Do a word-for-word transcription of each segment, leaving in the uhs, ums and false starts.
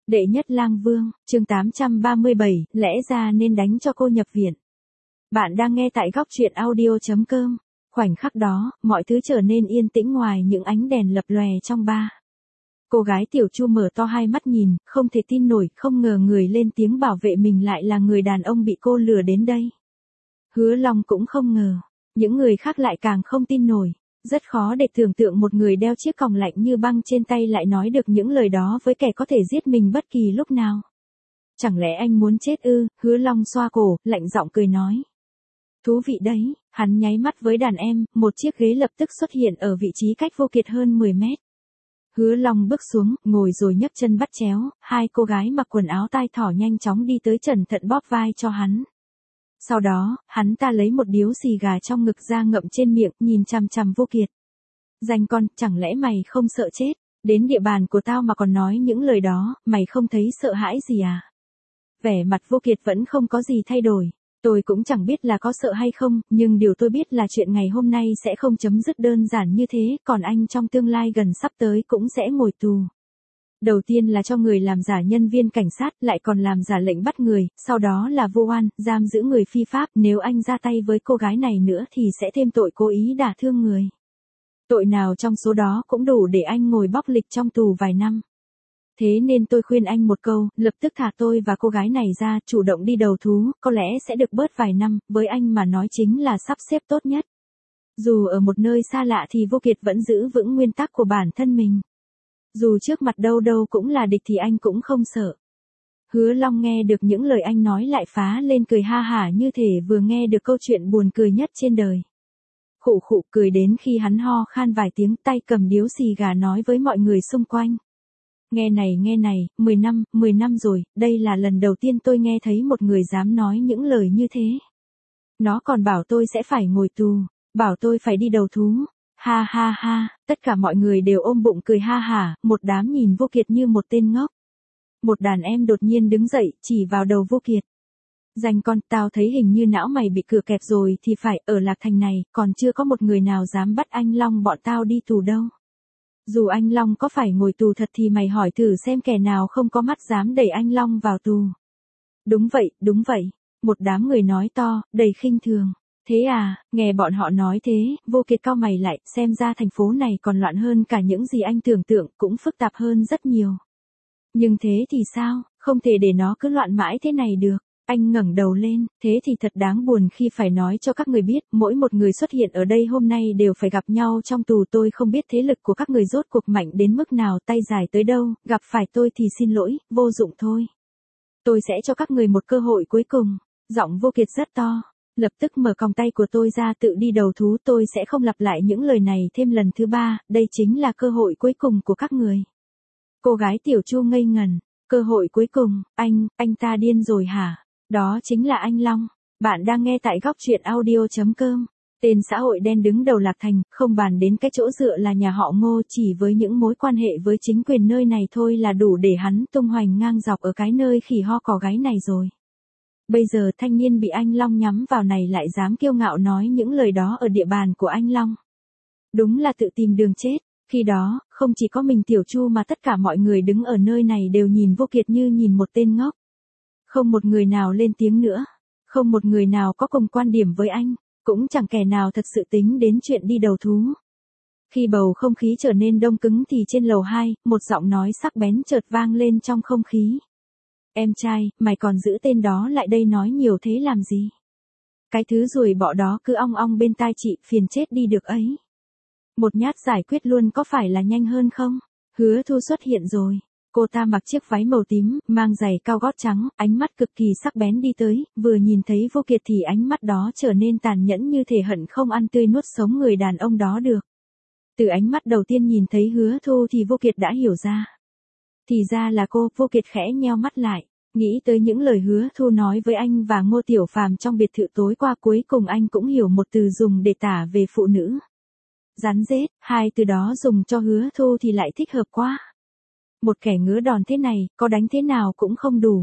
Đệ nhất lang vương, chương tám trăm ba mươi bảy, lẽ ra nên đánh cho cô nhập viện. Bạn đang nghe tại góc truyện audio chấm com. Khoảnh khắc đó, mọi thứ trở nên yên tĩnh ngoài những ánh đèn lập lòe trong bar. Cô gái Tiểu Chu mở to hai mắt nhìn, không thể tin nổi, không ngờ người lên tiếng bảo vệ mình lại là người đàn ông bị cô lừa đến đây. Hứa Long cũng không ngờ, những người khác lại càng không tin nổi. Rất khó để tưởng tượng một người đeo chiếc còng lạnh như băng trên tay lại nói được những lời đó với kẻ có thể giết mình bất kỳ lúc nào. Chẳng lẽ anh muốn chết ư? Hứa Long xoa cổ, lạnh giọng cười nói. Thú vị đấy, hắn nháy mắt với đàn em, một chiếc ghế lập tức xuất hiện ở vị trí cách Vô Kiệt hơn mười mét. Hứa Long bước xuống, ngồi rồi nhấc chân bắt chéo, hai cô gái mặc quần áo tai thỏ nhanh chóng đi tới cẩn thận bóp vai cho hắn. Sau đó, hắn ta lấy một điếu xì gà trong ngực ra ngậm trên miệng, nhìn chằm chằm Vô Kiệt. Danh con, chẳng lẽ mày không sợ chết, đến địa bàn của tao mà còn nói những lời đó, mày không thấy sợ hãi gì à? Vẻ mặt Vô Kiệt vẫn không có gì thay đổi. Tôi cũng chẳng biết là có sợ hay không, nhưng điều tôi biết là chuyện ngày hôm nay sẽ không chấm dứt đơn giản như thế, còn anh trong tương lai gần sắp tới cũng sẽ ngồi tù. Đầu tiên là cho người làm giả nhân viên cảnh sát, lại còn làm giả lệnh bắt người, sau đó là vu oan, giam giữ người phi pháp, nếu anh ra tay với cô gái này nữa thì sẽ thêm tội cố ý đả thương người. Tội nào trong số đó cũng đủ để anh ngồi bóc lịch trong tù vài năm. Thế nên tôi khuyên anh một câu, lập tức thả tôi và cô gái này ra, chủ động đi đầu thú, có lẽ sẽ được bớt vài năm, với anh mà nói chính là sắp xếp tốt nhất. Dù ở một nơi xa lạ thì Vô Kiệt vẫn giữ vững nguyên tắc của bản thân mình. Dù trước mặt đâu đâu cũng là địch thì anh cũng không sợ. Hứa Long nghe được những lời anh nói lại phá lên cười ha hả như thể vừa nghe được câu chuyện buồn cười nhất trên đời. Khụ khụ cười đến khi hắn ho khan vài tiếng, tay cầm điếu xì gà nói với mọi người xung quanh. Nghe này nghe này, mười năm, mười năm rồi, đây là lần đầu tiên tôi nghe thấy một người dám nói những lời như thế. Nó còn bảo tôi sẽ phải ngồi tù, bảo tôi phải đi đầu thú. Ha ha ha, tất cả mọi người đều ôm bụng cười ha hả, một đám nhìn Vô Kiệt như một tên ngốc. Một đàn em đột nhiên đứng dậy, chỉ vào đầu Vô Kiệt. Danh con, tao thấy hình như não mày bị cửa kẹp rồi thì phải, ở Lạc Thành này, còn chưa có một người nào dám bắt anh Long bọn tao đi tù đâu. Dù anh Long có phải ngồi tù thật thì mày hỏi thử xem kẻ nào không có mắt dám đẩy anh Long vào tù. Đúng vậy, đúng vậy, một đám người nói to, đầy khinh thường. Thế à, nghe bọn họ nói thế, Vô Kiệt cau mày lại, xem ra thành phố này còn loạn hơn cả những gì anh tưởng tượng, cũng phức tạp hơn rất nhiều. Nhưng thế thì sao, không thể để nó cứ loạn mãi thế này được. Anh ngẩng đầu lên, thế thì thật đáng buồn khi phải nói cho các người biết, mỗi một người xuất hiện ở đây hôm nay đều phải gặp nhau trong tù. Tôi không biết thế lực của các người rốt cuộc mạnh đến mức nào, tay dài tới đâu, gặp phải tôi thì xin lỗi, vô dụng thôi. Tôi sẽ cho các người một cơ hội cuối cùng. Giọng Vô Kiệt rất to. Lập tức mở còng tay của tôi ra tự đi đầu thú, tôi sẽ không lặp lại những lời này thêm lần thứ ba, đây chính là cơ hội cuối cùng của các người. Cô gái Tiểu Chu ngây ngần, cơ hội cuối cùng, anh, anh ta điên rồi hả? Đó chính là anh Long. Bạn đang nghe tại góc truyện audio chấm com. Tên xã hội đen đứng đầu Lạc Thành, không bàn đến cái chỗ dựa là nhà họ Ngô, chỉ với những mối quan hệ với chính quyền nơi này thôi là đủ để hắn tung hoành ngang dọc ở cái nơi khỉ ho cò gáy này rồi. Bây giờ thanh niên bị anh Long nhắm vào này lại dám kiêu ngạo nói những lời đó ở địa bàn của anh Long. Đúng là tự tìm đường chết. Khi đó, không chỉ có mình Tiểu Chu mà tất cả mọi người đứng ở nơi này đều nhìn Vô Kiệt như nhìn một tên ngốc. Không một người nào lên tiếng nữa. Không một người nào có cùng quan điểm với anh. Cũng chẳng kẻ nào thật sự tính đến chuyện đi đầu thú. Khi bầu không khí trở nên đông cứng thì trên lầu hai, một giọng nói sắc bén chợt vang lên trong không khí. Em trai, mày còn giữ tên đó lại đây nói nhiều thế làm gì? Cái thứ ruồi bọ đó cứ ong ong bên tai chị, phiền chết đi được ấy. Một nhát giải quyết luôn có phải là nhanh hơn không? Hứa Thu xuất hiện rồi. Cô ta mặc chiếc váy màu tím, mang giày cao gót trắng, ánh mắt cực kỳ sắc bén đi tới, vừa nhìn thấy Vô Kiệt thì ánh mắt đó trở nên tàn nhẫn như thể hận không ăn tươi nuốt sống người đàn ông đó được. Từ ánh mắt đầu tiên nhìn thấy Hứa Thu thì Vô Kiệt đã hiểu ra. Thì ra là cô. Vô Kiệt khẽ nheo mắt lại, nghĩ tới những lời Hứa Thu nói với anh và Ngô Tiểu Phàm trong biệt thự tối qua, cuối cùng anh cũng hiểu một từ dùng để tả về phụ nữ. Rắn rết, hai từ đó dùng cho Hứa Thu thì lại thích hợp quá. Một kẻ ngứa đòn thế này, có đánh thế nào cũng không đủ.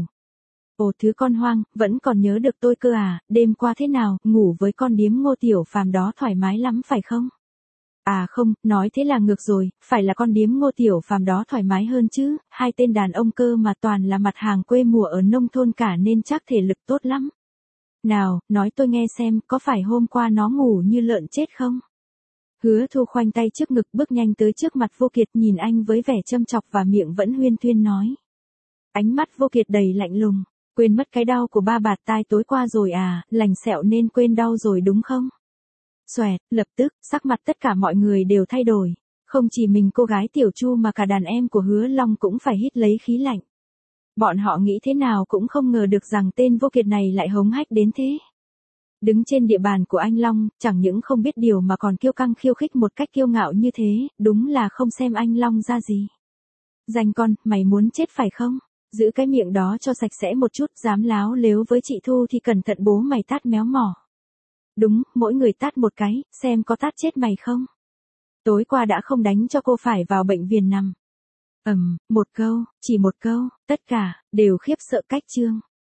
Ồ thứ con hoang, vẫn còn nhớ được tôi cơ à, đêm qua thế nào, ngủ với con điếm Ngô Tiểu Phàm đó thoải mái lắm phải không? À không, nói thế là ngược rồi, phải là con điếm Ngô Tiểu Phàm đó thoải mái hơn chứ, hai tên đàn ông cơ mà toàn là mặt hàng quê mùa ở nông thôn cả nên chắc thể lực tốt lắm. Nào, nói tôi nghe xem, có phải hôm qua nó ngủ như lợn chết không? Hứa Thu khoanh tay trước ngực bước nhanh tới trước mặt Vô Kiệt nhìn anh với vẻ châm chọc và miệng vẫn huyên thuyên nói. Ánh mắt Vô Kiệt đầy lạnh lùng, quên mất cái đau của ba bạt tai tối qua rồi à, lành sẹo nên quên đau rồi đúng không? Xoẹt, lập tức, sắc mặt tất cả mọi người đều thay đổi, không chỉ mình cô gái Tiểu Chu mà cả đàn em của Hứa Long cũng phải hít lấy khí lạnh. Bọn họ nghĩ thế nào cũng không ngờ được rằng tên Vô Kiệt này lại hống hách đến thế. Đứng trên địa bàn của anh Long, chẳng những không biết điều mà còn kiêu căng khiêu khích một cách kiêu ngạo như thế, đúng là không xem anh Long ra gì. Danh con, mày muốn chết phải không? Giữ cái miệng đó cho sạch sẽ một chút, dám láo lếu với chị Thu thì cẩn thận bố mày tát méo mỏ. Đúng, mỗi người tát một cái, xem có tát chết mày không? Tối qua đã không đánh cho cô phải vào bệnh viện nằm. Ầm, um, một câu, chỉ một câu, tất cả đều khiếp sợ cách Trương